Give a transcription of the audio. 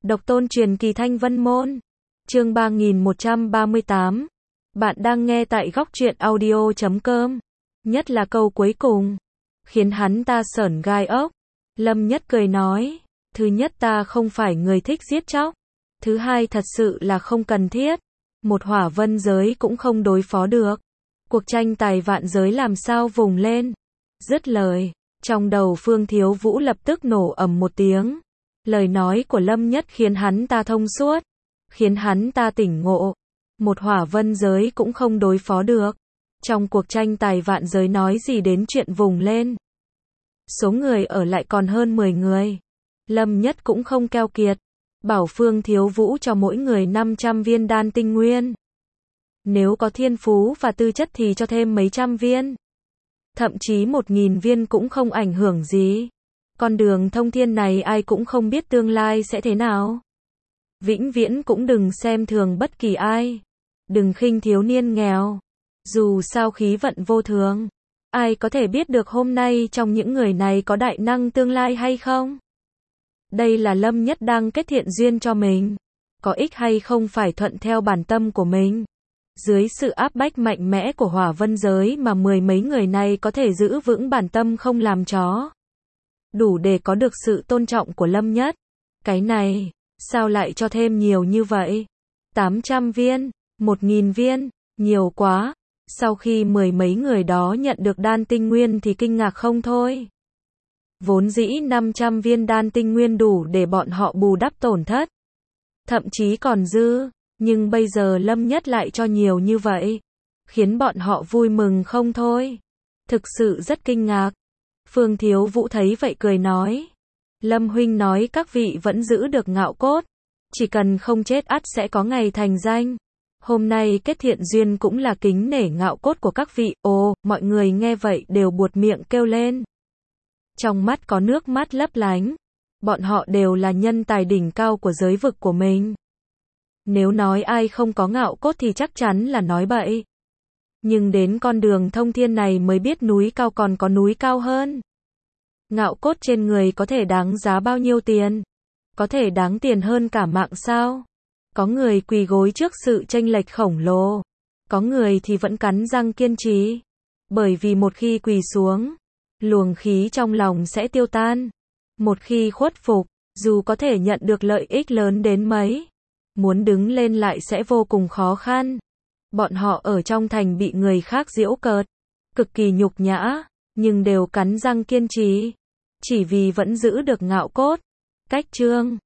Độc tôn truyền kỳ Thanh Vân Môn. Chương 3138. Bạn đang nghe tại góc truyện audio.com. Nhất là câu cuối cùng, khiến hắn ta sởn gai ốc. Lâm Nhất cười nói, thứ nhất ta không phải người thích giết chóc. Thứ hai thật sự là không cần thiết. Một hỏa vân giới cũng không đối phó được. Cuộc tranh tài vạn giới làm sao vùng lên. Dứt lời, trong đầu Phương Thiếu Vũ lập tức nổ ầm một tiếng. Lời nói của Lâm Nhất khiến hắn ta thông suốt, khiến hắn ta tỉnh ngộ. Một hỏa vân giới cũng không đối phó được. Trong cuộc tranh tài vạn giới nói gì đến chuyện vùng lên. Số người ở lại còn hơn 10 người. Lâm Nhất cũng không keo kiệt, bảo Phương Thiếu Vũ cho mỗi người 500 viên đan tinh nguyên. Nếu có thiên phú và tư chất thì cho thêm mấy trăm viên. Thậm chí 1000 viên cũng không ảnh hưởng gì. Con đường thông thiên này ai cũng không biết tương lai sẽ thế nào. Vĩnh viễn cũng đừng xem thường bất kỳ ai. Đừng khinh thiếu niên nghèo. Dù sao khí vận vô thường, ai có thể biết được hôm nay trong những người này có đại năng tương lai hay không? Đây là Lâm Nhất đang kết thiện duyên cho mình. Có ích hay không phải thuận theo bản tâm của mình. Dưới sự áp bách mạnh mẽ của hỏa vân giới mà mười mấy người này có thể giữ vững bản tâm không làm chó. Đủ để có được sự tôn trọng của Lâm Nhất. Cái này, sao lại cho thêm nhiều như vậy? 800 viên, 1000 viên, nhiều quá. Sau khi mười mấy người đó nhận được đan tinh nguyên thì kinh ngạc không thôi. Vốn dĩ 500 viên đan tinh nguyên đủ để bọn họ bù đắp tổn thất. Thậm chí còn dư, nhưng bây giờ Lâm Nhất lại cho nhiều như vậy. Khiến bọn họ vui mừng không thôi. Thực sự rất kinh ngạc. Phương Thiếu Vũ thấy vậy cười nói. Lâm huynh nói các vị vẫn giữ được ngạo cốt. Chỉ cần không chết ắt sẽ có ngày thành danh. Hôm nay kết thiện duyên cũng là kính nể ngạo cốt của các vị. Ồ, mọi người nghe vậy đều buột miệng kêu lên. Trong mắt có nước mắt lấp lánh. Bọn họ đều là nhân tài đỉnh cao của giới vực của mình. Nếu nói ai không có ngạo cốt thì chắc chắn là nói bậy. Nhưng đến con đường thông thiên này mới biết núi cao còn có núi cao hơn. Ngạo cốt trên người có thể đáng giá bao nhiêu tiền? Có thể đáng tiền hơn cả mạng sao? Có người quỳ gối trước sự chênh lệch khổng lồ. Có người thì vẫn cắn răng kiên trì. Bởi vì một khi quỳ xuống, luồng khí trong lòng sẽ tiêu tan. Một khi khuất phục, dù có thể nhận được lợi ích lớn đến mấy, muốn đứng lên lại sẽ vô cùng khó khăn. Bọn họ ở trong thành bị người khác giễu cợt, cực kỳ nhục nhã, nhưng đều cắn răng kiên trì. Chỉ vì vẫn giữ được ngạo cốt. Cách chương